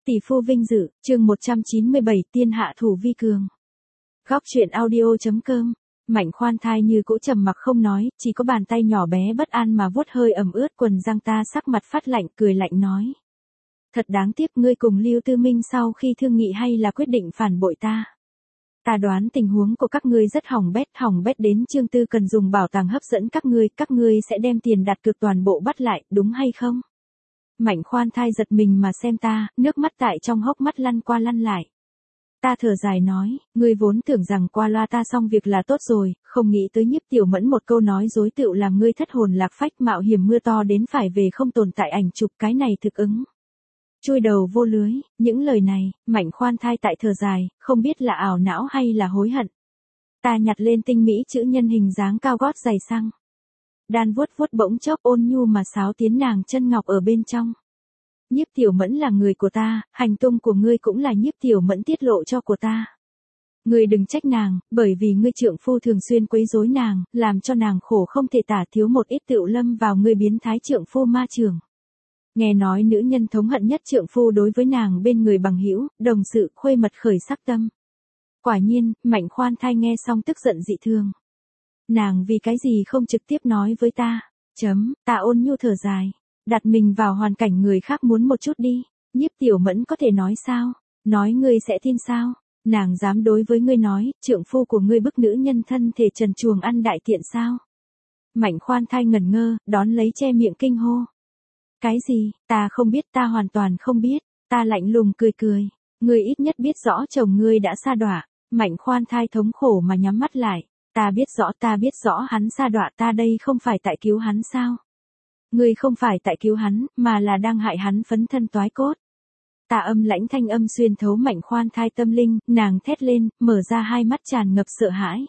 Tỷ phu vinh dự, chương 197 tiên hạ thủ vi cường. Góc truyện audio.com. Mạnh khoan thai như cũ trầm mặc không nói, chỉ có bàn tay nhỏ bé bất an mà vuốt hơi ẩm ướt quần răng ta, sắc mặt phát lạnh, cười lạnh nói. Thật đáng tiếc, ngươi cùng Lưu Tư Minh sau khi thương nghị hay là quyết định phản bội ta. Ta đoán tình huống của các ngươi rất hỏng bét đến Trương Tư cần dùng bảo tàng hấp dẫn các ngươi sẽ đem tiền đặt cược toàn bộ bắt lại, đúng hay không? Mạnh khoan thai giật mình mà xem ta, nước mắt tại trong hốc mắt lăn qua lăn lại. Ta thở dài nói, ngươi vốn tưởng rằng qua loa ta xong việc là tốt rồi, không nghĩ tới Nhiếp Tiểu Mẫn một câu nói dối tựu làm ngươi thất hồn lạc phách, mạo hiểm mưa to đến phải về không tồn tại ảnh chụp, cái này thực ứng. Chui đầu vô lưới, những lời này, Mạnh khoan thai tại thở dài, không biết là ảo não hay là hối hận. Ta nhặt lên tinh mỹ chữ nhân hình dáng cao gót giày xăng. Đan vuốt bỗng chốc ôn nhu mà sáo tiến nàng chân ngọc ở bên trong. Nhiếp Tiểu Mẫn là người của ta, hành tung của ngươi cũng là Nhiếp Tiểu Mẫn tiết lộ cho của ta. Ngươi đừng trách nàng, bởi vì ngươi trượng phu thường xuyên quấy rối nàng, làm cho nàng khổ không thể tả, thiếu một ít tựu lâm vào ngươi biến thái trượng phu ma trường. Nghe nói nữ nhân thống hận nhất trượng phu đối với nàng bên người bằng hữu, đồng sự, khuê mật khởi sắc tâm. Quả nhiên, Mạnh khoan thai nghe xong tức giận dị thường. Nàng vì cái gì không trực tiếp nói với ta? Ta ôn nhu thở dài. Đặt mình vào hoàn cảnh người khác muốn một chút đi. Nhiếp Tiểu Mẫn có thể nói sao? Nói ngươi sẽ tin sao? Nàng dám đối với ngươi nói, trượng phu của ngươi bức nữ nhân thân thể trần truồng ăn đại tiện sao? Mạnh khoan thai ngẩn ngơ, đón lấy che miệng kinh hô. Cái gì? Ta không biết, ta hoàn toàn không biết. Ta lạnh lùng cười. Ngươi ít nhất biết rõ chồng ngươi đã sa đọa. Mạnh khoan thai thống khổ mà nhắm mắt lại. Ta biết rõ hắn sa đọa, ta đây không phải tại cứu hắn sao? Ngươi không phải tại cứu hắn, mà là đang hại hắn phấn thân toái cốt. Ta âm lãnh thanh âm xuyên thấu Mạnh khoan thai tâm linh, nàng thét lên, mở ra hai mắt tràn ngập sợ hãi.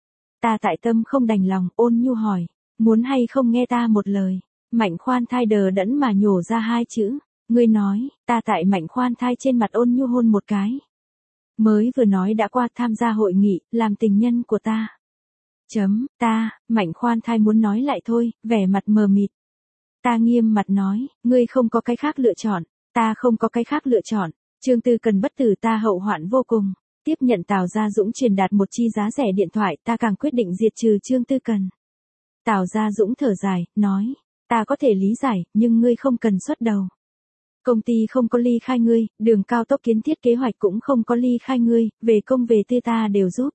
Ta tại tâm không đành lòng, ôn nhu hỏi, muốn hay không nghe ta một lời? Mạnh khoan thai đờ đẫn mà nhổ ra hai chữ, ngươi nói. Ta tại Mạnh khoan thai trên mặt ôn nhu hôn một cái. Mới vừa nói đã qua, tham gia hội nghị, làm tình nhân của ta. Mạnh khoan thai muốn nói lại thôi, vẻ mặt mờ mịt. Ta nghiêm mặt nói, ngươi không có cái khác lựa chọn. Ta không có cái khác lựa chọn. Trương Tư cần bất tử, ta hậu hoạn vô cùng. Tiếp nhận Tào Gia Dũng truyền đạt một chi giá rẻ điện thoại, ta càng quyết định diệt trừ Trương Tư cần. Tào Gia Dũng thở dài, nói, ta có thể lý giải, nhưng ngươi không cần xuất đầu. Công ty không có ly khai ngươi, đường cao tốc kiến thiết kế hoạch cũng không có ly khai ngươi, về công về tư ta đều giúp.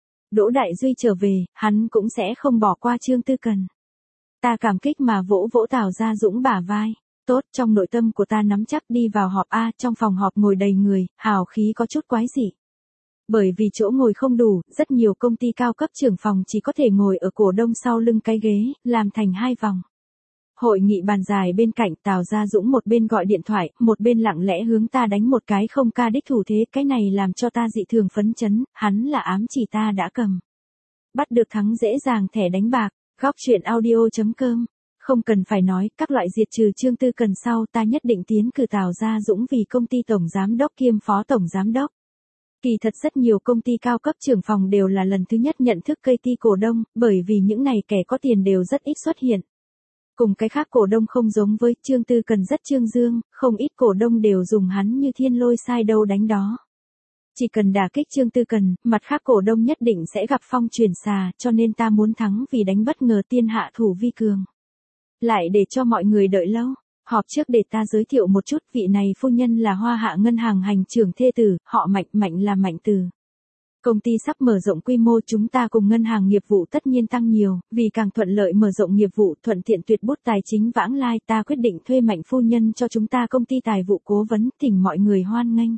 Đỗ Đại Duy trở về, hắn cũng sẽ không bỏ qua Trương Tư cần. Ta cảm kích mà vỗ Tào Gia Dũng bả vai. Tốt, trong nội tâm của ta nắm chắc, đi vào họp A, trong phòng họp ngồi đầy người, hào khí có chút quái dị. Bởi vì chỗ ngồi không đủ, rất nhiều công ty cao cấp trưởng phòng chỉ có thể ngồi ở cổ đông sau lưng cái ghế, làm thành hai vòng. Hội nghị bàn dài bên cạnh, Tào Gia Dũng một bên gọi điện thoại, một bên lặng lẽ hướng ta đánh một cái không ca đích thủ thế, cái này làm cho ta dị thường phấn chấn, hắn là ám chỉ ta đã cầm. Bắt được thắng dễ dàng thẻ đánh bạc. Góc truyện audio.com. Không cần phải nói, các loại diệt trừ Trương Tư cần sau, ta nhất định tiến cử Tào Gia Dũng vì công ty tổng giám đốc kiêm phó tổng giám đốc. Kỳ thật rất nhiều công ty cao cấp trưởng phòng đều là lần thứ nhất nhận thức cây ti cổ đông, bởi vì những này kẻ có tiền đều rất ít xuất hiện. Cùng cái khác cổ đông không giống với, Trương Tư cần rất trương dương, không ít cổ đông đều dùng hắn như thiên lôi sai đâu đánh đó. Chỉ cần đả kích Trương Tư cần, mặt khác cổ đông nhất định sẽ gặp phong truyền xà, cho nên ta muốn thắng vì đánh bất ngờ tiên hạ thủ vi cường. Lại để cho mọi người đợi lâu, họp trước để ta giới thiệu một chút, vị này phu nhân là Hoa Hạ ngân hàng hành trưởng thê tử, họ Mạnh là Mạnh Từ. Công ty sắp mở rộng quy mô, chúng ta cùng ngân hàng nghiệp vụ tất nhiên tăng nhiều, vì càng thuận lợi mở rộng nghiệp vụ, thuận tiện tuyệt bút tài chính vãng lai, ta quyết định thuê Mạnh phu nhân cho chúng ta công ty tài vụ cố vấn, thỉnh mọi người hoan nghênh.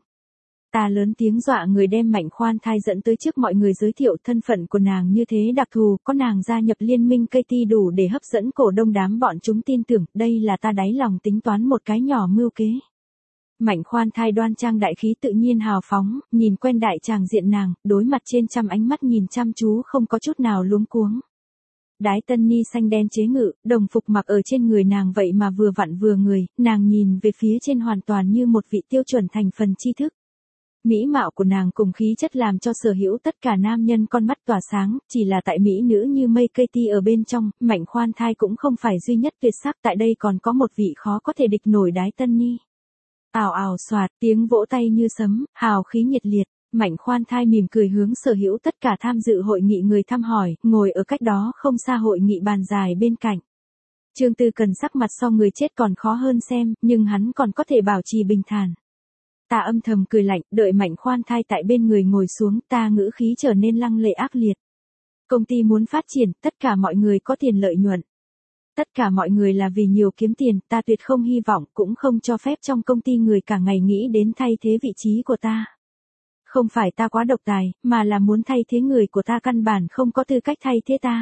Ta lớn tiếng dọa người đem Mạnh khoan thai dẫn tới trước mọi người giới thiệu thân phận của nàng như thế đặc thù, có nàng gia nhập liên minh cây ti đủ để hấp dẫn cổ đông đám bọn chúng tin tưởng, đây là ta đáy lòng tính toán một cái nhỏ mưu kế. Mạnh khoan thai đoan trang đại khí tự nhiên hào phóng, nhìn quen đại tràng diện nàng, đối mặt trên trăm ánh mắt nhìn chăm chú không có chút nào luống cuống. Đái tân ni xanh đen chế ngự, đồng phục mặc ở trên người nàng vậy mà vừa vặn vừa người, nàng nhìn về phía trên hoàn toàn như một vị tiêu chuẩn thành phần tri thức. Mỹ mạo của nàng cùng khí chất làm cho sở hữu tất cả nam nhân con mắt tỏa sáng, chỉ là tại mỹ nữ như mây cây ti ở bên trong, Mạnh khoan thai cũng không phải duy nhất tuyệt sắc, tại đây còn có một vị khó có thể địch nổi Đái Tân Ni. Ào ào xoạt, tiếng vỗ tay như sấm, hào khí nhiệt liệt. Mạnh Khoan Thai mỉm cười hướng sở hữu tất cả tham dự hội nghị người thăm hỏi, ngồi ở cách đó không xa hội nghị bàn dài bên cạnh. Trương Tư Cần sắc mặt so người chết còn khó hơn xem, nhưng hắn còn có thể bảo trì bình thản. Ta âm thầm cười lạnh, đợi Mạnh Khoan Thai tại bên người ngồi xuống, ta ngữ khí trở nên lăng lệ ác liệt. Công ty muốn phát triển, tất cả mọi người có tiền lợi nhuận. Tất cả mọi người là vì nhiều kiếm tiền, ta tuyệt không hy vọng, cũng không cho phép trong công ty người cả ngày nghĩ đến thay thế vị trí của ta. Không phải ta quá độc tài, mà là muốn thay thế người của ta căn bản không có tư cách thay thế ta.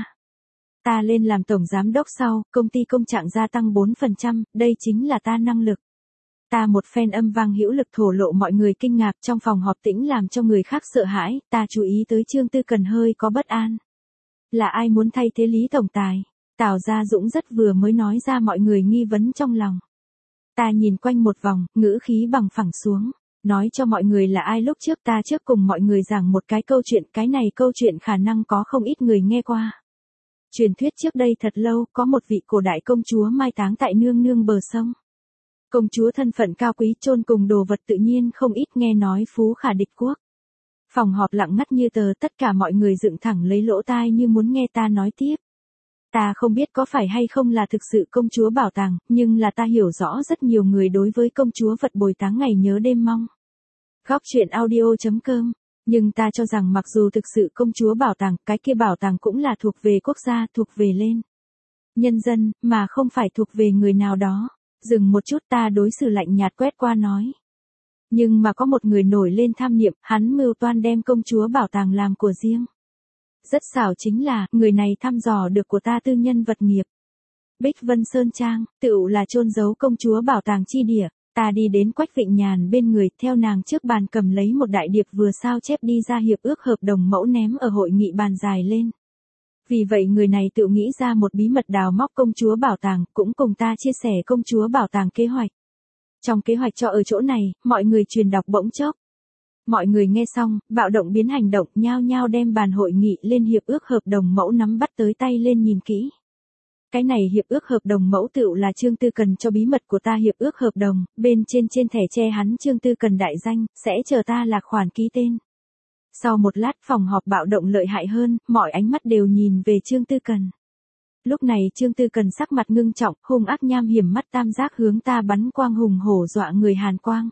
Ta lên làm tổng giám đốc sau, công ty công trạng gia tăng 4%, đây chính là ta năng lực. Ta một phen âm vang hữu lực thổ lộ mọi người kinh ngạc, trong phòng họp tĩnh làm cho người khác sợ hãi, ta chú ý tới Trương Tư Cần hơi có bất an. Là ai muốn thay thế Lý tổng tài? Tào Gia Dũng rất vừa mới nói ra mọi người nghi vấn trong lòng. Ta nhìn quanh một vòng, ngữ khí bằng phẳng xuống. Nói cho mọi người là ai lúc trước ta trước cùng mọi người giảng một cái câu chuyện, cái này câu chuyện khả năng có không ít người nghe qua. Truyền thuyết trước đây thật lâu, có một vị cổ đại công chúa mai táng tại nương nương bờ sông. Công chúa thân phận cao quý chôn cùng đồ vật tự nhiên không ít, nghe nói phú khả địch quốc. Phòng họp lặng ngắt như tờ, tất cả mọi người dựng thẳng lấy lỗ tai như muốn nghe ta nói tiếp. Ta không biết có phải hay không là thực sự công chúa bảo tàng, nhưng là ta hiểu rõ rất nhiều người đối với công chúa vật bồi táng ngày nhớ đêm mong. Góc chuyện audio.com. Nhưng ta cho rằng mặc dù thực sự công chúa bảo tàng, cái kia bảo tàng cũng là thuộc về quốc gia, thuộc về lên nhân dân, mà không phải thuộc về người nào đó. Dừng một chút, ta đối xử lạnh nhạt quét qua nói. Nhưng mà có một người nổi lên tham niệm, hắn mưu toan đem công chúa bảo tàng làm của riêng. Rất xảo chính là, người này thăm dò được của ta tư nhân vật nghiệp. Bích Vân Sơn Trang, tựu là chôn giấu công chúa bảo tàng chi địa. Ta đi đến Quách Vịnh Nhàn bên người, theo nàng trước bàn cầm lấy một đại điệp vừa sao chép đi ra hiệp ước hợp đồng mẫu ném ở hội nghị bàn dài lên. Vì vậy người này tự nghĩ ra một bí mật đào móc công chúa bảo tàng, cũng cùng ta chia sẻ công chúa bảo tàng kế hoạch. Trong kế hoạch cho ở chỗ này, mọi người truyền đọc bỗng chốc. Mọi người nghe xong, bạo động biến hành động, nhao nhao đem bàn hội nghị lên hiệp ước hợp đồng mẫu nắm bắt tới tay lên nhìn kỹ. Cái này hiệp ước hợp đồng mẫu tựu là Trương Tư Cần cho bí mật của ta hiệp ước hợp đồng, bên trên thẻ che hắn Trương Tư Cần đại danh, sẽ chờ ta là khoản ký tên. Sau một lát phòng họp bạo động lợi hại hơn, mọi ánh mắt đều nhìn về Trương Tư Cần. Lúc này Trương Tư Cần sắc mặt ngưng trọng, hung ác nham hiểm mắt tam giác hướng ta bắn quang hùng hổ dọa người hàn quang.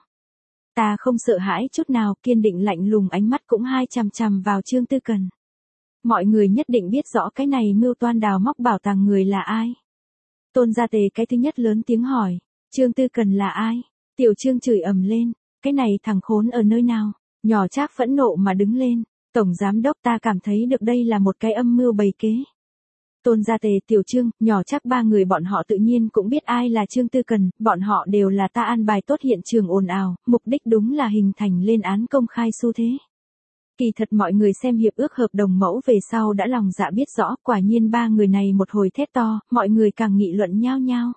Ta không sợ hãi chút nào, kiên định lạnh lùng ánh mắt cũng hai chằm chằm vào Trương Tư Cần. Mọi người nhất định biết rõ cái này mưu toan đào móc bảo tàng người là ai. Tôn Gia Tề cái thứ nhất lớn tiếng hỏi, Trương Tư Cần là ai? Tiểu Trương chửi ầm lên, cái này thằng khốn ở nơi nào? Nhỏ Trác phẫn nộ mà đứng lên, tổng giám đốc ta cảm thấy được đây là một cái âm mưu bày kế. Tôn Gia Tề, Tiểu Trương, Nhỏ Trác ba người bọn họ tự nhiên cũng biết ai là Trương Tư Cần, bọn họ đều là ta an bài tốt hiện trường ồn ào, mục đích đúng là hình thành lên án công khai xu thế. Kỳ thật mọi người xem hiệp ước hợp đồng mẫu về sau đã lòng dạ biết rõ, quả nhiên ba người này một hồi thét to, mọi người càng nghị luận nhao nhao.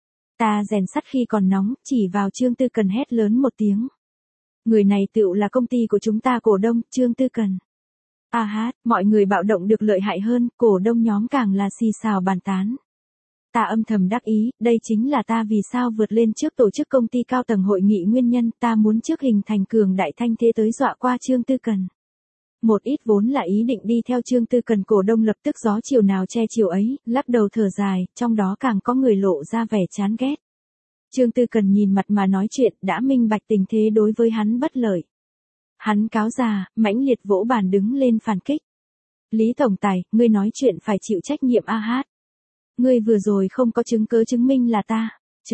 Ta rèn sắt khi còn nóng, chỉ vào Trương Tư Cần hét lớn một tiếng. Người này tựu là công ty của chúng ta cổ đông, Trương Tư Cần. À hát, mọi người bạo động được lợi hại hơn, cổ đông nhóm càng là xì xào bàn tán. Ta âm thầm đắc ý, đây chính là ta vì sao vượt lên trước tổ chức công ty cao tầng hội nghị nguyên nhân, ta muốn trước hình thành cường đại thanh thế tới dọa qua Trương Tư Cần. Một ít vốn là ý định đi theo Trương Tư Cần cổ đông lập tức gió chiều nào che chiều ấy, lắc đầu thở dài, trong đó càng có người lộ ra vẻ chán ghét. Trương Tư Cần nhìn mặt mà nói chuyện, đã minh bạch tình thế đối với hắn bất lợi. Hắn cáo già, mãnh liệt vỗ bàn đứng lên phản kích. Lý tổng tài, ngươi nói chuyện phải chịu trách nhiệm a hát. Ngươi vừa rồi không có chứng cứ chứng minh là ta.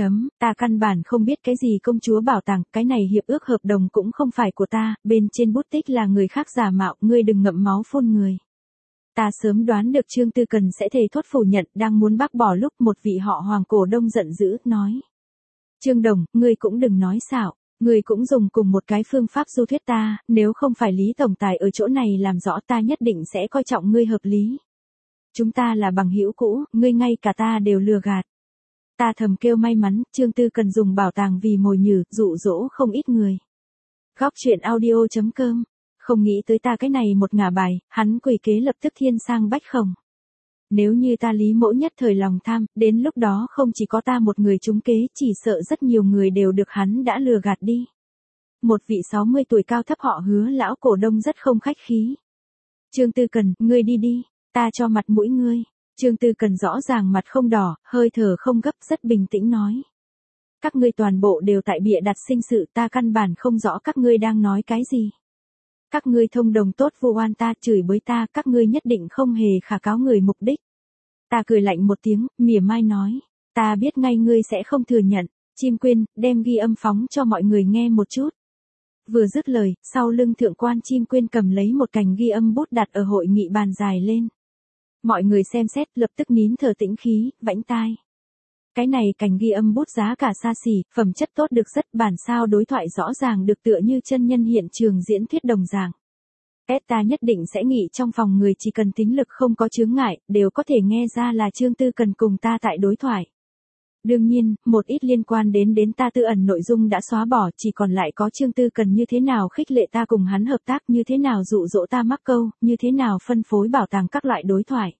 Ta căn bản không biết cái gì công chúa bảo tàng, cái này hiệp ước hợp đồng cũng không phải của ta, bên trên bút tích là người khác giả mạo, ngươi đừng ngậm máu phun người. Ta sớm đoán được Trương Tư Cần sẽ thề thốt phủ nhận, đang muốn bác bỏ lúc một vị họ Hoàng cổ đông giận dữ, nói. Trương Đồng, ngươi cũng đừng nói xạo, ngươi cũng dùng cùng một cái phương pháp du thuyết ta, nếu không phải Lý tổng tài ở chỗ này làm rõ ta nhất định sẽ coi trọng ngươi hợp lý. Chúng ta là bằng hữu cũ, ngươi ngay cả ta đều lừa gạt. Ta thầm kêu may mắn, Trương Tư Cần dùng bảo tàng vì mồi nhử, dụ dỗ không ít người. Góc chuyện audio.com. Không nghĩ tới ta cái này một ngả bài, hắn quỷ kế lập tức thiên sang bách khổng. Nếu như ta Lý Mỗ nhất thời lòng tham, đến lúc đó không chỉ có ta một người trúng kế, chỉ sợ rất nhiều người đều được hắn đã lừa gạt đi. Một vị 60 tuổi cao thấp họ Hứa lão cổ đông rất không khách khí. Trương Tư Cần, ngươi đi đi, ta cho mặt mũi ngươi. Trương Tư Cần rõ ràng mặt không đỏ, hơi thở không gấp, rất bình tĩnh nói. Các ngươi toàn bộ đều tại bịa đặt sinh sự, ta căn bản không rõ các ngươi đang nói cái gì. Các ngươi thông đồng tốt vu oan ta, chửi bới ta, các ngươi nhất định không hề khả cáo người mục đích. Ta cười lạnh một tiếng, mỉa mai nói. Ta biết ngay ngươi sẽ không thừa nhận. Chim Quyên, đem ghi âm phóng cho mọi người nghe một chút. Vừa dứt lời, sau lưng thượng quan Chim Quyên cầm lấy một cành ghi âm bút đặt ở hội nghị bàn dài lên. Mọi người xem xét lập tức nín thở tĩnh khí, vãnh tai. Cái này cành ghi âm bút giá cả xa xỉ, phẩm chất tốt được rất, bản sao đối thoại rõ ràng được tựa như chân nhân hiện trường diễn thuyết đồng dạng. Ta nhất định sẽ nghĩ trong phòng người chỉ cần tính lực không có chướng ngại, đều có thể nghe ra là Trương Tư Cần cùng ta tại đối thoại. Đương nhiên, một ít liên quan đến ta tư ẩn nội dung đã xóa bỏ, chỉ còn lại có Trương Tư Cần như thế nào khích lệ ta cùng hắn hợp tác, như thế nào dụ dỗ ta mắc câu, như thế nào phân phối bảo tàng các loại đối thoại.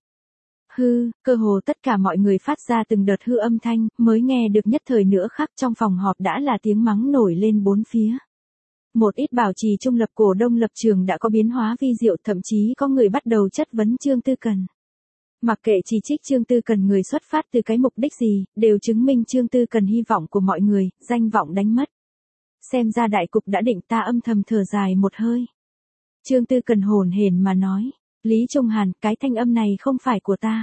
Cơ hồ tất cả mọi người phát ra từng đợt hư âm thanh, mới nghe được nhất thời nữa khác trong phòng họp đã là tiếng mắng nổi lên bốn phía. Một ít bảo trì trung lập cổ đông lập trường đã có biến hóa vi diệu, thậm chí có người bắt đầu chất vấn Trương Tư Cần. Mặc kệ chỉ trích Trương Tư Cần người xuất phát từ cái mục đích gì, đều chứng minh Trương Tư Cần hy vọng của mọi người, danh vọng đánh mất. Xem ra đại cục đã định, ta âm thầm thở dài một hơi. Trương Tư Cần hồn hển mà nói, Lý Trung Hàn, cái thanh âm này không phải của ta.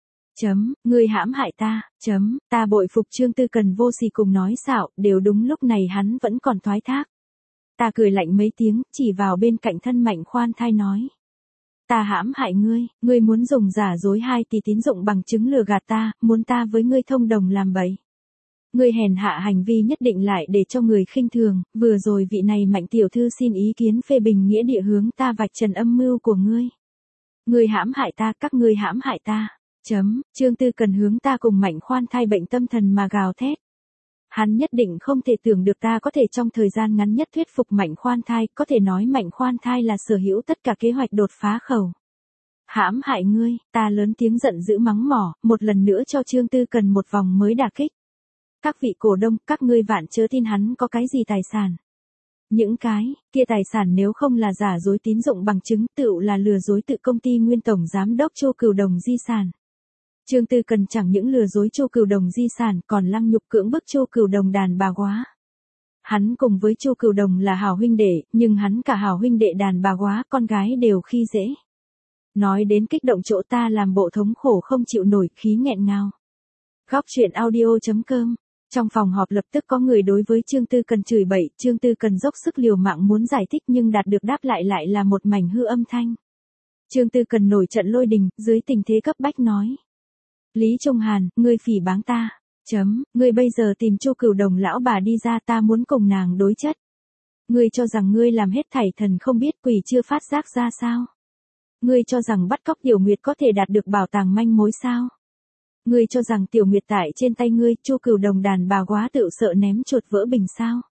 Ngươi hãm hại ta. Ta bội phục Trương Tư Cần vô sỉ cùng nói xạo, đều đúng lúc này hắn vẫn còn thoái thác. Ta cười lạnh mấy tiếng, chỉ vào bên cạnh thân Mạnh Khoan Thai nói. Ta hãm hại ngươi, ngươi muốn dùng giả dối 2 tỷ tín dụng bằng chứng lừa gạt ta, muốn ta với ngươi thông đồng làm bậy. Ngươi hèn hạ hành vi nhất định lại để cho người khinh thường, vừa rồi vị này Mạnh tiểu thư xin ý kiến phê bình nghĩa địa hướng ta vạch trần âm mưu của ngươi. Ngươi hãm hại ta, các ngươi hãm hại ta. Trương Tư Cần hướng ta cùng Mạnh Khoan Thai bệnh tâm thần mà gào thét. Hắn nhất định không thể tưởng được ta có thể trong thời gian ngắn nhất thuyết phục Mạnh Khoan Thai, có thể nói Mạnh Khoan Thai là sở hữu tất cả kế hoạch đột phá khẩu. Hãm hại ngươi, ta lớn tiếng giận dữ mắng mỏ, một lần nữa cho Trương Tư Cần một vòng mới đả kích. Các vị cổ đông, các ngươi vạn chớ tin hắn có cái gì tài sản. Những cái kia tài sản nếu không là giả dối tín dụng bằng chứng, tựu là lừa dối tự công ty nguyên tổng giám đốc Chu Cửu Đồng di sản. Trương Tư Cần chẳng những lừa dối Chu Cửu Đồng di sản, còn lăng nhục cưỡng bức Chu Cửu Đồng đàn bà quá. Hắn cùng với Chu Cửu Đồng là hảo huynh đệ, nhưng hắn cả hảo huynh đệ đàn bà quá, con gái đều khi dễ. Nói đến kích động chỗ ta làm bộ thống khổ không chịu nổi, khí nghẹn ngào. Góc truyện audio.com. Trong phòng họp lập tức có người đối với Trương Tư Cần chửi bậy, Trương Tư Cần dốc sức liều mạng muốn giải thích nhưng đạt được đáp lại là một mảnh hư âm thanh. Trương Tư Cần nổi trận lôi đình, dưới tình thế cấp bách nói. Lý Trung Hàn, ngươi phỉ báng ta. Ngươi bây giờ tìm Chu Cửu Đồng lão bà đi ra, ta muốn cùng nàng đối chất. Ngươi cho rằng ngươi làm hết thảy thần không biết quỷ chưa phát giác ra sao? Ngươi cho rằng bắt cóc Tiểu Nguyệt có thể đạt được bảo tàng manh mối sao? Ngươi cho rằng Tiểu Nguyệt tại trên tay ngươi, Chu Cửu Đồng đàn bà quá tự sợ ném chuột vỡ bình sao?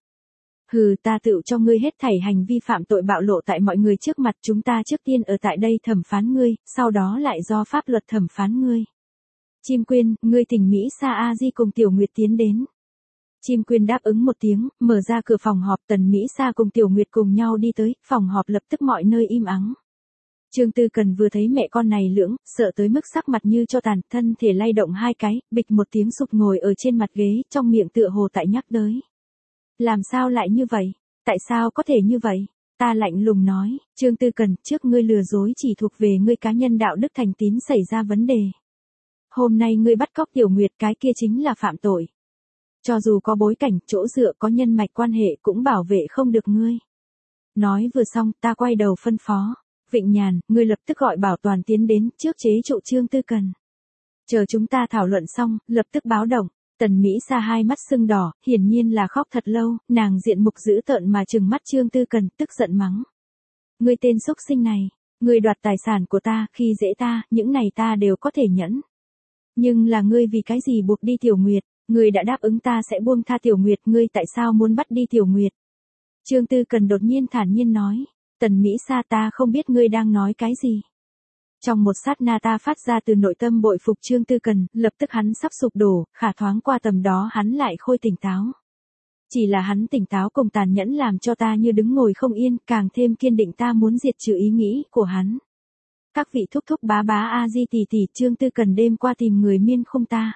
Ta tự cho ngươi hết thảy hành vi phạm tội bạo lộ tại mọi người trước mặt, chúng ta trước tiên ở tại đây thẩm phán ngươi, sau đó lại do pháp luật thẩm phán ngươi. Chim Quyên, ngươi thỉnh Mỹ Sa A Di cùng Tiểu Nguyệt tiến đến. Chim Quyên đáp ứng một tiếng, mở ra cửa phòng họp, Tần Mỹ Sa cùng Tiểu Nguyệt cùng nhau đi tới, phòng họp lập tức mọi nơi im ắng. Trương Tư Cần vừa thấy mẹ con này lưỡng, sợ tới mức sắc mặt như cho tàn, thân thể lay động hai cái, bịch một tiếng sụp ngồi ở trên mặt ghế, trong miệng tựa hồ tại nhắc tới. Làm sao lại như vậy? Tại sao có thể như vậy? Ta lạnh lùng nói, Trương Tư Cần, trước ngươi lừa dối chỉ thuộc về ngươi cá nhân đạo đức thành tín xảy ra vấn đề. Hôm nay ngươi bắt cóc Tiểu Nguyệt, cái kia chính là phạm tội. Cho dù có bối cảnh, chỗ dựa, có nhân mạch quan hệ cũng bảo vệ không được ngươi. Nói vừa xong, ta quay đầu phân phó. Vịnh Nhàn, ngươi lập tức gọi Bảo Toàn tiến đến, trước chế trụ Trương Tư Cần. Chờ chúng ta thảo luận xong, lập tức báo động. Tần Mỹ Sa hai mắt sưng đỏ, hiển nhiên là khóc thật lâu, nàng diện mục dữ tợn mà trừng mắt Trương Tư Cần, tức giận mắng. Ngươi tên xúc sinh này, ngươi đoạt tài sản của ta, khi dễ ta, những này ta đều có thể nhẫn. Nhưng là ngươi vì cái gì buộc đi Tiểu Nguyệt, ngươi đã đáp ứng ta sẽ buông tha Tiểu Nguyệt, ngươi tại sao muốn bắt đi Tiểu Nguyệt? Trương Tư Cần đột nhiên thản nhiên nói, Tần Mỹ Sa, ta không biết ngươi đang nói cái gì. Trong một sát na ta phát ra từ nội tâm bội phục Trương Tư Cần, lập tức hắn sắp sụp đổ, khả thoáng qua tầm đó hắn lại khôi tỉnh táo. Chỉ là hắn tỉnh táo cùng tàn nhẫn làm cho ta như đứng ngồi không yên, càng thêm kiên định ta muốn diệt trừ ý nghĩ của hắn. Các vị thúc thúc bá bá a di tỷ tỷ, Trương Tư Cần đêm qua tìm người miên không ta.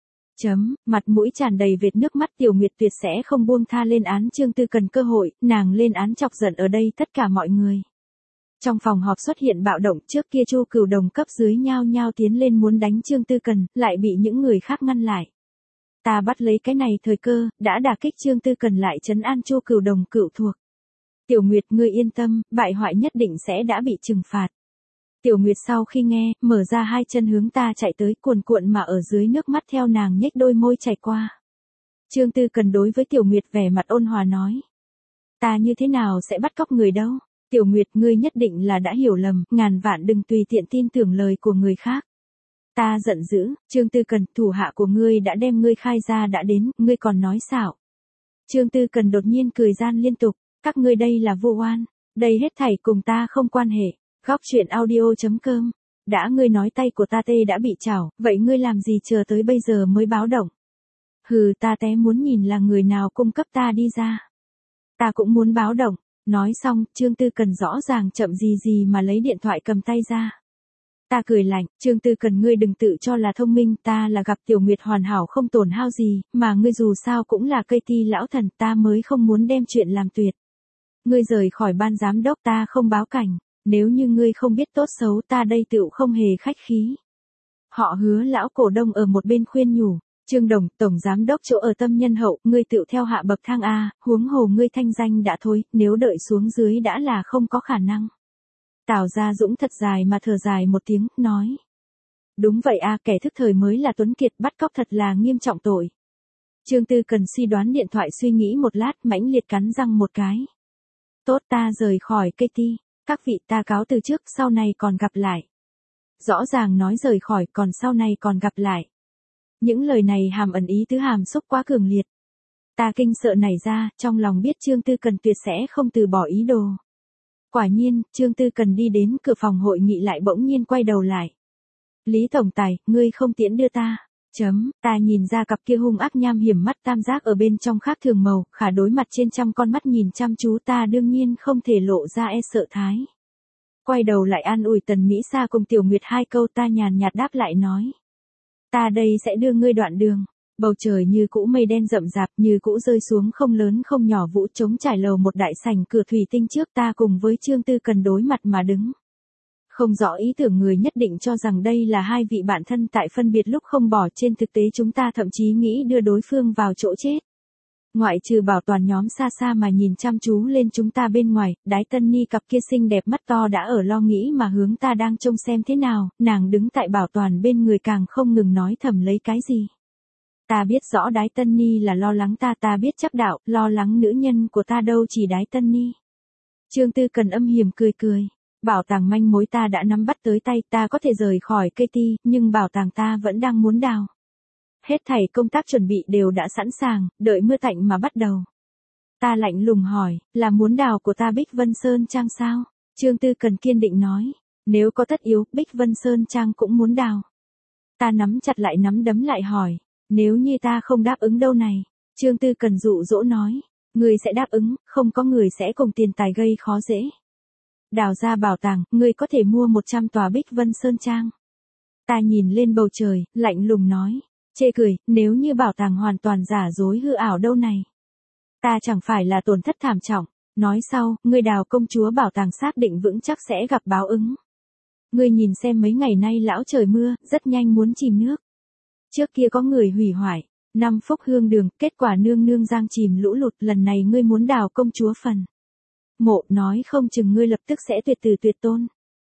Mặt mũi tràn đầy vệt nước mắt Tiểu Nguyệt tuyệt sẽ không buông tha lên án Trương Tư Cần cơ hội, nàng lên án chọc giận ở đây tất cả mọi người. Trong phòng họp xuất hiện bạo động, trước kia Chu Cửu Đồng cấp dưới nhao nhao tiến lên muốn đánh Trương Tư Cần, lại bị những người khác ngăn lại. Ta bắt lấy cái này thời cơ, đã đả kích Trương Tư Cần lại trấn an Chu Cửu Đồng cựu thuộc. Tiểu Nguyệt ngươi yên tâm, bại hoại nhất định sẽ đã bị trừng phạt. Tiểu Nguyệt sau khi nghe, mở ra hai chân hướng ta chạy tới, cuồn cuộn mà ở dưới nước mắt theo nàng nhếch đôi môi chảy qua. Trương Tư Cần đối với Tiểu Nguyệt vẻ mặt ôn hòa nói. Ta như thế nào sẽ bắt cóc người đâu? Tiểu Nguyệt ngươi nhất định là đã hiểu lầm, ngàn vạn đừng tùy tiện tin tưởng lời của người khác. Ta giận dữ, Trương Tư Cần, thủ hạ của ngươi đã đem ngươi khai ra đã đến, ngươi còn nói xạo. Trương Tư Cần đột nhiên cười gian liên tục, các ngươi đây là vu oan, đây hết thảy cùng ta không quan hệ. Góc truyện audio.com. Đã ngươi nói tay của ta tê đã bị chảo, vậy ngươi làm gì chờ tới bây giờ mới báo động? Hừ, ta té muốn nhìn là người nào cung cấp ta đi ra. Ta cũng muốn báo động. Nói xong, Trương Tư Cần rõ ràng chậm gì mà lấy điện thoại cầm tay ra. Ta cười lạnh, Trương Tư Cần ngươi đừng tự cho là thông minh, ta là gặp Tiểu Nguyệt hoàn hảo không tổn hao gì, mà ngươi dù sao cũng là cây ti lão thần, ta mới không muốn đem chuyện làm tuyệt. Ngươi rời khỏi ban giám đốc ta không báo cảnh. Nếu như ngươi không biết tốt xấu ta đây tựu không hề khách khí. Họ Hứa lão cổ đông ở một bên khuyên nhủ, Trương Đồng, tổng giám đốc chỗ ở Tâm Nhân Hậu, ngươi tựu theo hạ bậc thang A, huống hồ ngươi thanh danh đã thôi, nếu đợi xuống dưới đã là không có khả năng. Tào Gia Dũng thật dài mà thở dài một tiếng, nói. Đúng vậy a, kẻ thức thời mới là tuấn kiệt, bắt cóc thật là nghiêm trọng tội. Trương Tư Cần suy đoán điện thoại suy nghĩ một lát, mãnh liệt cắn răng một cái. Tốt, ta rời khỏi cây ti. Các vị, ta cáo từ trước, sau này còn gặp lại. Rõ ràng nói rời khỏi, còn sau này còn gặp lại. Những lời này hàm ẩn ý tứ hàm xúc quá cường liệt. Ta kinh sợ nảy ra, trong lòng biết Trương Tư Cần tuyệt sẽ không từ bỏ ý đồ. Quả nhiên, Trương Tư Cần đi đến cửa phòng hội nghị lại bỗng nhiên quay đầu lại. Lý Tổng Tài, ngươi không tiễn đưa ta. Ta nhìn ra cặp kia hung ác nham hiểm mắt tam giác ở bên trong khác thường màu, khả đối mặt trên trăm con mắt nhìn chăm chú ta đương nhiên không thể lộ ra e sợ thái. Quay đầu lại an ủi Tần Mỹ Sa cùng Tiểu Nguyệt hai câu, ta nhàn nhạt đáp lại nói. Ta đây sẽ đưa ngươi đoạn đường. Bầu trời như cũ mây đen rậm rạp, như cũ rơi xuống không lớn không nhỏ vũ trống trải lầu một đại sảnh cửa thủy tinh trước, ta cùng với Trương Tư Cần đối mặt mà đứng. Không rõ ý tưởng người nhất định cho rằng đây là hai vị bạn thân tại phân biệt lúc không bỏ, trên thực tế chúng ta thậm chí nghĩ đưa đối phương vào chỗ chết. Ngoại trừ Bảo Toàn nhóm xa xa mà nhìn chăm chú lên chúng ta bên ngoài, Đái Tân Ni cặp kia xinh đẹp mắt to đã ở lo nghĩ mà hướng ta đang trông xem thế nào, nàng đứng tại Bảo Toàn bên người càng không ngừng nói thầm lấy cái gì. Ta biết rõ Đái Tân Ni là lo lắng ta biết chắc đạo, lo lắng nữ nhân của ta đâu chỉ Đái Tân Ni. Trương Tư Cần âm hiểm cười. Bảo tàng manh mối ta đã nắm bắt tới tay, ta có thể rời khỏi cây ti, nhưng bảo tàng ta vẫn đang muốn đào. Hết thảy công tác chuẩn bị đều đã sẵn sàng, đợi mưa tạnh mà bắt đầu. Ta lạnh lùng hỏi, là muốn đào của ta Bích Vân Sơn Trang sao? Trương Tư Cần kiên định nói, nếu có tất yếu, Bích Vân Sơn Trang cũng muốn đào. Ta nắm chặt lại nắm đấm lại hỏi, nếu như ta không đáp ứng đâu này? Trương Tư Cần dụ dỗ nói, người sẽ đáp ứng, không có người sẽ cùng tiền tài gây khó dễ. Đào ra bảo tàng, ngươi có thể mua 100 tòa Bích Vân Sơn Trang. Ta nhìn lên bầu trời, lạnh lùng nói, chê cười, nếu như bảo tàng hoàn toàn giả dối hư ảo đâu này. Ta chẳng phải là tổn thất thảm trọng. Nói sau, ngươi đào công chúa bảo tàng xác định vững chắc sẽ gặp báo ứng. Ngươi nhìn xem mấy ngày nay lão trời mưa, rất nhanh muốn chìm nước. Trước kia có người hủy hoại 5 Phúc Hương Đường, kết quả nương nương giang chìm lũ lụt, lần này ngươi muốn đào công chúa phần mộ, nói không chừng ngươi lập tức sẽ tuyệt tử tuyệt tôn.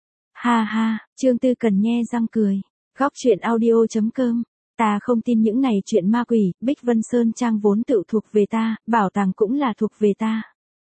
Ha ha, Trương Tư Cần nhe răng cười. Góc truyện audio.com. Ta không tin những này chuyện ma quỷ, Bích Vân Sơn Trang vốn tự thuộc về ta, bảo tàng cũng là thuộc về ta.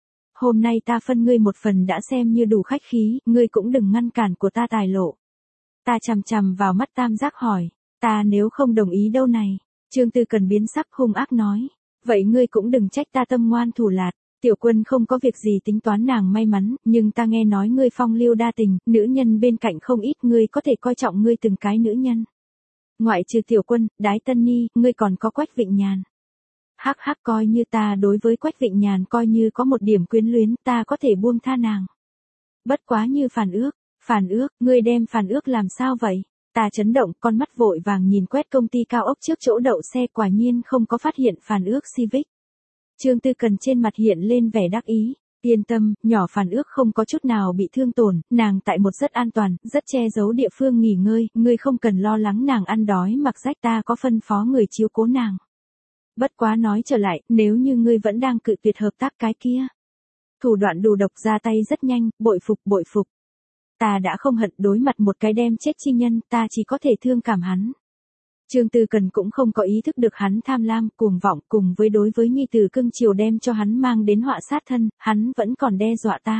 Hôm nay ta phân ngươi một phần đã xem như đủ khách khí, ngươi cũng đừng ngăn cản của ta tài lộ. Ta chằm chằm vào mắt tam giác hỏi, ta nếu không đồng ý đâu này? Trương Tư Cần biến sắc hung ác nói, vậy ngươi cũng đừng trách ta tâm ngoan thủ lạt. Tiểu Quân không có việc gì tính toán nàng may mắn, nhưng ta nghe nói ngươi phong lưu đa tình, nữ nhân bên cạnh không ít, ngươi có thể coi trọng ngươi từng cái nữ nhân. Ngoại trừ Tiểu Quân, Đái Tân Ni, ngươi còn có Quách Vịnh Nhàn. Hắc hắc, coi như ta đối với Quách Vịnh Nhàn coi như có một điểm quyến luyến, ta có thể buông tha nàng. Bất quá như Phản Ước, ngươi đem Phản Ước làm sao vậy? Ta chấn động, con mắt vội vàng nhìn quét công ty cao ốc trước chỗ đậu xe, quả nhiên không có phát hiện Phản Ước Civic. Trương Tư Cần trên mặt hiện lên vẻ đắc ý. Yên tâm, nhỏ Phản Ước không có chút nào bị thương tổn, nàng tại một rất an toàn, rất che giấu địa phương nghỉ ngơi, ngươi không cần lo lắng nàng ăn đói mặc rách, ta có phân phó người chiếu cố nàng. Bất quá nói trở lại, nếu như ngươi vẫn đang cự tuyệt hợp tác cái kia. Thủ đoạn đủ độc, ra tay rất nhanh, bội phục. Ta đã không hận, đối mặt một cái đem chết chi nhân, ta chỉ có thể thương cảm hắn. Trương Tư Cần cũng không có ý thức được hắn tham lam, cuồng vọng, cùng với đối với nhi tử cưng chiều đem cho hắn mang đến họa sát thân, hắn vẫn còn đe dọa ta.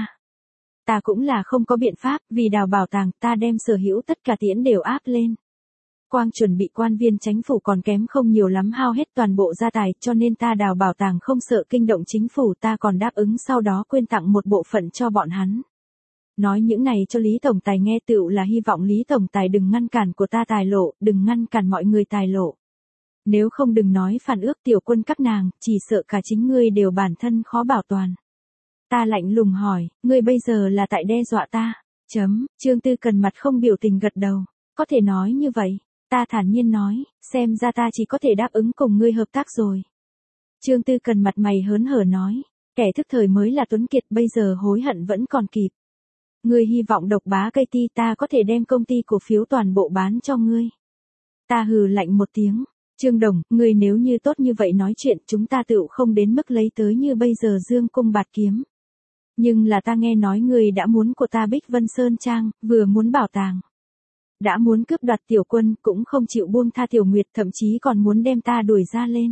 Ta cũng là không có biện pháp, vì đào bảo tàng, ta đem sở hữu tất cả tiễn đều áp lên. Quang chuẩn bị quan viên chính phủ còn kém không nhiều lắm, hao hết toàn bộ gia tài, cho nên ta đào bảo tàng không sợ kinh động chính phủ, ta còn đáp ứng sau đó quyên tặng một bộ phận cho bọn hắn. Nói những này cho Lý Tổng Tài nghe, tựu là hy vọng Lý Tổng Tài đừng ngăn cản của ta tài lộ, đừng ngăn cản mọi người tài lộ. Nếu không đừng nói Phản Ước, Tiểu Quân các nàng, chỉ sợ cả chính ngươi đều bản thân khó bảo toàn. Ta lạnh lùng hỏi, ngươi bây giờ là tại đe dọa ta? Trương Tư Cần mặt không biểu tình gật đầu. Có thể nói như vậy. Ta thản nhiên nói, xem ra ta chỉ có thể đáp ứng cùng ngươi hợp tác rồi. Trương Tư Cần mặt mày hớn hở nói, kẻ thức thời mới là tuấn kiệt, bây giờ hối hận vẫn còn kịp. Ngươi hy vọng độc bá cây ti, ta có thể đem công ty cổ phiếu toàn bộ bán cho ngươi. Ta hừ lạnh một tiếng, Trương Đồng, ngươi nếu như tốt như vậy nói chuyện, chúng ta tựu không đến mức lấy tới như bây giờ dương cung bạt kiếm. Nhưng là ta nghe nói ngươi đã muốn của ta Bích Vân Sơn Trang, vừa muốn bảo tàng. Đã muốn cướp đoạt Tiểu Quân, cũng không chịu buông tha Tiểu Nguyệt, thậm chí còn muốn đem ta đuổi ra lên.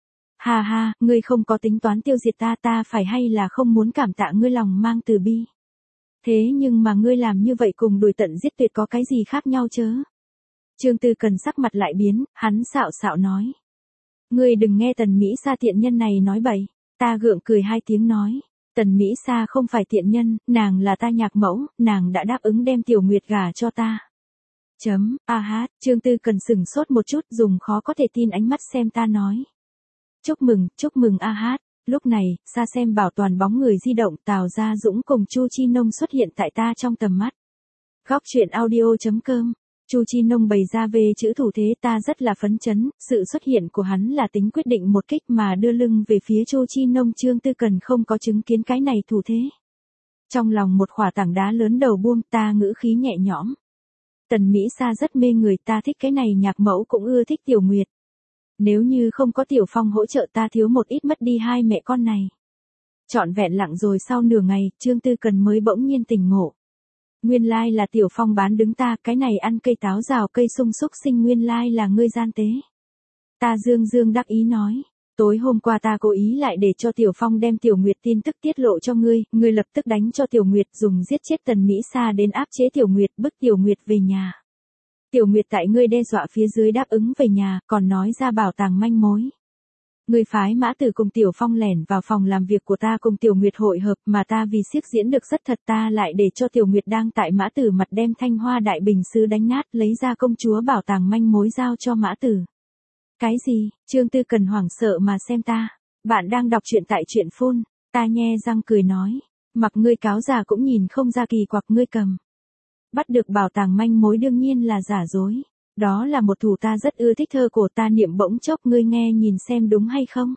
Ha ha, ngươi không có tính toán tiêu diệt ta, ta phải hay là không muốn cảm tạ ngươi lòng mang từ bi. Thế nhưng mà ngươi làm như vậy cùng đuổi tận giết tuyệt có cái gì khác nhau chớ? Trương Tư Cần sắc mặt lại biến, hắn xạo xạo nói. Ngươi đừng nghe Tần Mỹ Sa tiện nhân này nói bậy. Ta gượng cười hai tiếng nói. Tần Mỹ Sa không phải tiện nhân, nàng là ta nhạc mẫu, nàng đã đáp ứng đem Tiểu Nguyệt gả cho ta. Trương Tư Cần sửng sốt một chút, dùng khó có thể tin ánh mắt xem ta nói. Chúc mừng Lúc này, xa xem bảo toàn bóng người di động, Tào Gia Dũng cùng Chu Chi Nông xuất hiện tại ta trong tầm mắt. Góc truyện audio.com. Chu Chi Nông bày ra về chữ thủ thế, ta rất là phấn chấn, sự xuất hiện của hắn là tính quyết định một kích mà đưa lưng về phía Chu Chi Nông. Trương Tư Cần không có chứng kiến cái này thủ thế. Trong lòng một khỏa tảng đá lớn đầu buông, ta ngữ khí nhẹ nhõm. Tần Mỹ Sa rất mê người, ta thích cái này, nhạc mẫu cũng ưa thích Tiểu Nguyệt. Nếu như không có Tiểu Phong hỗ trợ, ta thiếu một ít mất đi hai mẹ con này. Trọn vẹn lặng rồi sau nửa ngày, Trương Tư Cần mới bỗng nhiên tỉnh ngộ. Nguyên lai là Tiểu Phong bán đứng ta, cái này ăn cây táo rào cây sung xúc sinh, nguyên lai là ngươi gian tế. Ta dương đắc ý nói. Tối hôm qua ta cố ý lại để cho Tiểu Phong đem Tiểu Nguyệt tin tức tiết lộ cho ngươi, ngươi lập tức đánh cho Tiểu Nguyệt, dùng giết chết Tần Mỹ Sa đến áp chế Tiểu Nguyệt, bức Tiểu Nguyệt về nhà. Tiểu Nguyệt tại ngươi đe dọa phía dưới đáp ứng về nhà, còn nói ra bảo tàng manh mối. Ngươi phái Mã Tử cùng Tiểu Phong lẻn vào phòng làm việc của ta cùng Tiểu Nguyệt hội hợp, mà ta vì siếc diễn được rất thật, ta lại để cho Tiểu Nguyệt đang tại Mã Tử mặt đem Thanh Hoa đại bình sứ đánh nát, lấy ra công chúa bảo tàng manh mối giao cho Mã Tử. Cái gì? Trương Tư Cần hoảng sợ mà xem ta. Bạn đang đọc truyện tại truyện phun. Ta nhe răng cười nói. Mặc ngươi cáo già cũng nhìn không ra kỳ quặc, ngươi cầm. Bắt được bảo tàng manh mối đương nhiên là giả dối. Đó là một thủ ta rất ưa thích thơ cổ, ta niệm bỗng chốc, ngươi nghe nhìn xem đúng hay không.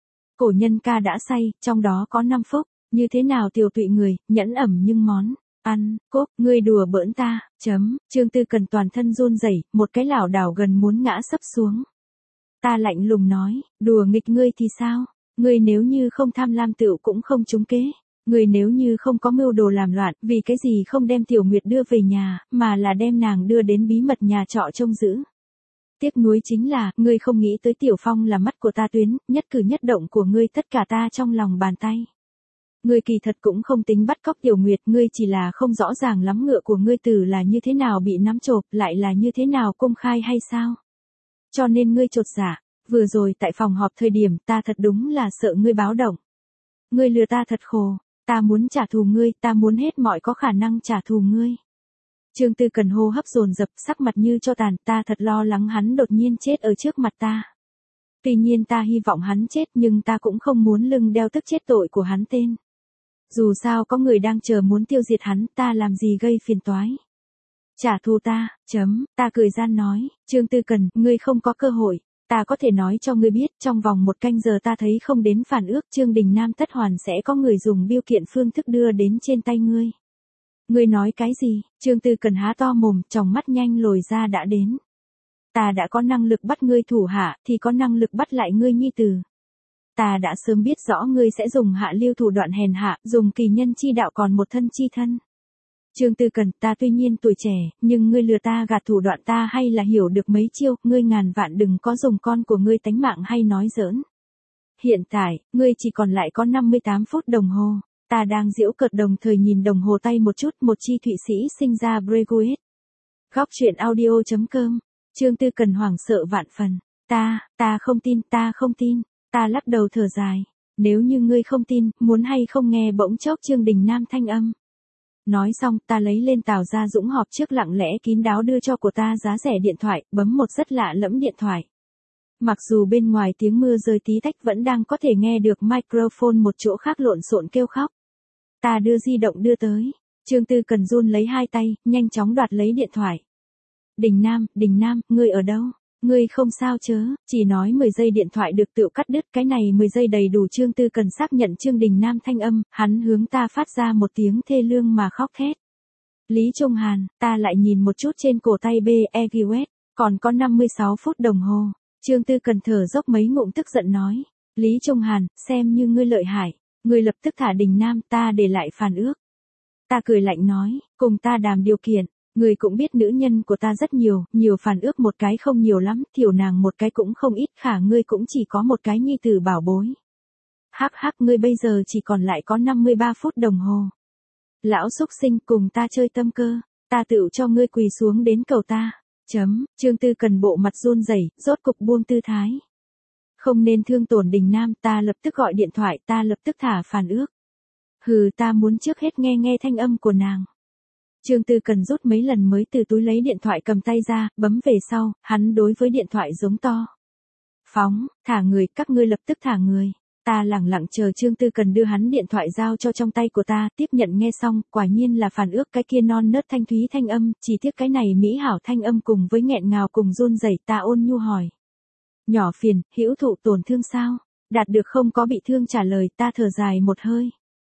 Cổ nhân ca đã say, trong đó có 5 phúc. Như thế nào tiểu tụy người, nhẫn ẩm nhưng món. Ăn, cốp, ngươi đùa bỡn ta. Trương Tư Cần toàn thân run rẩy, một cái lảo đảo gần muốn ngã sấp xuống. Ta lạnh lùng nói, đùa nghịch ngươi thì sao? Ngươi nếu như không tham lam tựu cũng không trúng kế. Ngươi nếu như không có mưu đồ làm loạn, vì cái gì không đem Tiểu Nguyệt đưa về nhà, mà là đem nàng đưa đến bí mật nhà trọ trông giữ. Tiếc nuối chính là, ngươi không nghĩ tới Tiểu Phong là mắt của ta tuyến, nhất cử nhất động của ngươi tất cả ta trong lòng bàn tay. Ngươi kỳ thật cũng không tính bắt cóc Tiểu Nguyệt, ngươi chỉ là không rõ ràng lắm ngựa của ngươi từ là như thế nào bị nắm chộp, lại là như thế nào công khai hay sao? Cho nên ngươi chột dạ, vừa rồi tại phòng họp thời điểm ta thật đúng là sợ ngươi báo động. Ngươi lừa ta thật khổ, ta muốn trả thù ngươi, ta muốn hết mọi có khả năng trả thù ngươi. Trương Tư Cần hô hấp dồn dập, sắc mặt như cho tàn, ta thật lo lắng hắn đột nhiên chết ở trước mặt ta. Tuy nhiên ta hy vọng hắn chết nhưng ta cũng không muốn lưng đeo tức chết tội của hắn tên. Dù sao có người đang chờ muốn tiêu diệt hắn, ta làm gì gây phiền toái. Trả thù ta, ta cười gian nói, Trương Tư Cần, ngươi không có cơ hội. Ta có thể nói cho ngươi biết, trong vòng 1 canh giờ ta thấy không đến phản ước Trương Đình Nam tất hoàn sẽ có người dùng biêu kiện phương thức đưa đến trên tay ngươi. Ngươi nói cái gì? Trương Tư Cần há to mồm, tròng mắt nhanh lồi ra đã đến. Ta đã có năng lực bắt ngươi thủ hạ, thì có năng lực bắt lại ngươi nhi tử. Ta đã sớm biết rõ ngươi sẽ dùng hạ lưu thủ đoạn hèn hạ, dùng kỳ nhân chi đạo còn một thân chi thân. Trương Tư Cần, ta tuy nhiên tuổi trẻ, nhưng ngươi lừa ta gạt thủ đoạn ta hay là hiểu được mấy chiêu, ngươi ngàn vạn đừng có dùng con của ngươi tánh mạng hay nói giỡn. Hiện tại, ngươi chỉ còn lại có 58 phút đồng hồ. Ta đang giễu cợt đồng thời nhìn đồng hồ tay một chút, một chi Thụy Sĩ sinh ra Breguet. Góc truyện audio.com. Trương Tư Cần hoảng sợ vạn phần. Ta không tin, ta không tin. Ta lắc đầu thở dài. Nếu như ngươi không tin, muốn hay không nghe bỗng chốc Trương Đình Nam thanh âm. Nói xong, ta lấy lên Tào Gia Dũng họp trước lặng lẽ kín đáo đưa cho của ta giá rẻ điện thoại, bấm một rất lạ lẫm điện thoại. Mặc dù bên ngoài tiếng mưa rơi tí tách vẫn đang có thể nghe được microphone một chỗ khác lộn xộn kêu khóc. Ta đưa di động đưa tới. Trương Tư Cần run lấy 2 tay, nhanh chóng đoạt lấy điện thoại. Đình Nam, ngươi ở đâu? Ngươi không sao chớ, chỉ nói 10 giây điện thoại được tự cắt đứt, cái này 10 giây đầy đủ. Trương Tư Cần xác nhận Trương Đình Nam thanh âm, hắn hướng ta phát ra một tiếng thê lương mà khóc thét. Lý Trung Hàn, ta lại nhìn một chút trên cổ tay Breguet, còn có 56 phút đồng hồ. Trương Tư Cần thở dốc mấy ngụm tức giận nói. Lý Trung Hàn, xem như ngươi lợi hại, ngươi lập tức thả Đình Nam, ta để lại phản ước. Ta cười lạnh nói, cùng ta đàm điều kiện. Người cũng biết nữ nhân của ta rất nhiều, nhiều phản ước một cái không nhiều lắm, thiểu nàng một cái cũng không ít, khả ngươi cũng chỉ có một cái nhi tử bảo bối. Hắc, ngươi bây giờ chỉ còn lại có 53 phút đồng hồ. Lão xúc sinh, cùng ta chơi tâm cơ, ta tựu cho ngươi quỳ xuống đến cầu ta. Trương Tư Cần bộ mặt run rẩy, rốt cục buông tư thái. Không nên thương tổn Đình Nam, ta lập tức gọi điện thoại, ta lập tức thả phản ước. Hừ, ta muốn trước hết nghe thanh âm của nàng. Trương Tư Cần rút mấy lần mới từ túi lấy điện thoại cầm tay ra, bấm về sau, hắn đối với điện thoại giống to. Phóng, thả người, các ngươi lập tức thả người. Ta lẳng lặng chờ Trương Tư Cần đưa hắn điện thoại giao cho trong tay của ta, tiếp nhận nghe xong, quả nhiên là phản ước cái kia non nớt thanh thúy thanh âm, chỉ tiếc cái này mỹ hảo thanh âm cùng với nghẹn ngào cùng run rẩy. Ta ôn nhu hỏi. Nhỏ phiền, hữu thụ tổn thương sao? Đạt được không có bị thương trả lời, ta thở dài một hơi.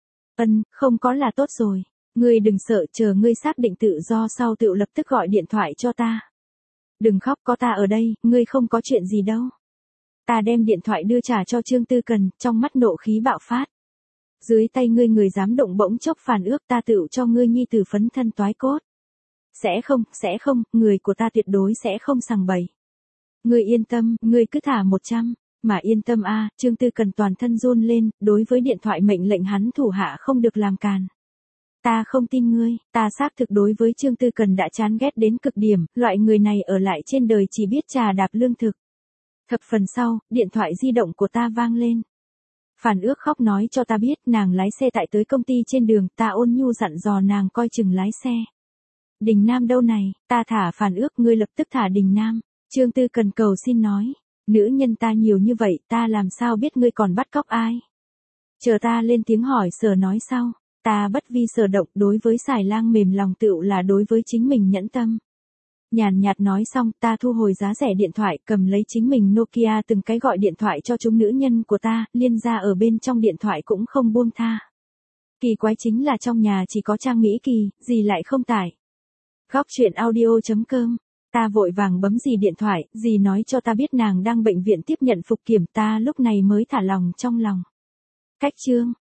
Không có là tốt rồi. Ngươi đừng sợ, chờ ngươi xác định tự do sau tự lập tức gọi điện thoại cho ta. Đừng khóc, có ta ở đây, ngươi không có chuyện gì đâu. Ta đem điện thoại đưa trả cho Trương Tư Cần, trong mắt nộ khí bạo phát. Dưới tay ngươi người dám động bỗng chốc phản ước, ta tự cho ngươi nhi tử phấn thân toái cốt. Sẽ không, người của ta tuyệt đối sẽ không sằng bậy. Ngươi yên tâm, ngươi cứ thả 100, mà yên tâm a. Trương Tư Cần toàn thân run lên, đối với điện thoại mệnh lệnh hắn thủ hạ không được làm càn. Ta không tin ngươi, ta xác thực đối với Trương Tư Cần đã chán ghét đến cực điểm, loại người này ở lại trên đời chỉ biết trà đạp lương thực. Thập phần sau, điện thoại di động của ta vang lên. Phản ước khóc nói cho ta biết nàng lái xe tại tới công ty trên đường, ta ôn nhu dặn dò nàng coi chừng lái xe. Đình Nam đâu này, ta thả phản ước, ngươi lập tức thả Đình Nam. Trương Tư Cần cầu xin nói, nữ nhân ta nhiều như vậy, ta làm sao biết ngươi còn bắt cóc ai? Chờ ta lên tiếng hỏi sở nói sau. Ta bất vi sở động, đối với xài lang mềm lòng tựu là đối với chính mình nhẫn tâm. Nhàn nhạt nói xong, ta thu hồi giá rẻ điện thoại, cầm lấy chính mình Nokia từng cái gọi điện thoại cho chúng nữ nhân của ta, liên ra ở bên trong điện thoại cũng không buông tha. Kỳ quái chính là trong nhà chỉ có trang Mỹ Kỳ, gì lại không tải. Góc truyện audio.com. Ta vội vàng bấm dì điện thoại, dì nói cho ta biết nàng đang bệnh viện tiếp nhận phục kiểm, ta lúc này mới thả lòng trong lòng. Cách chương.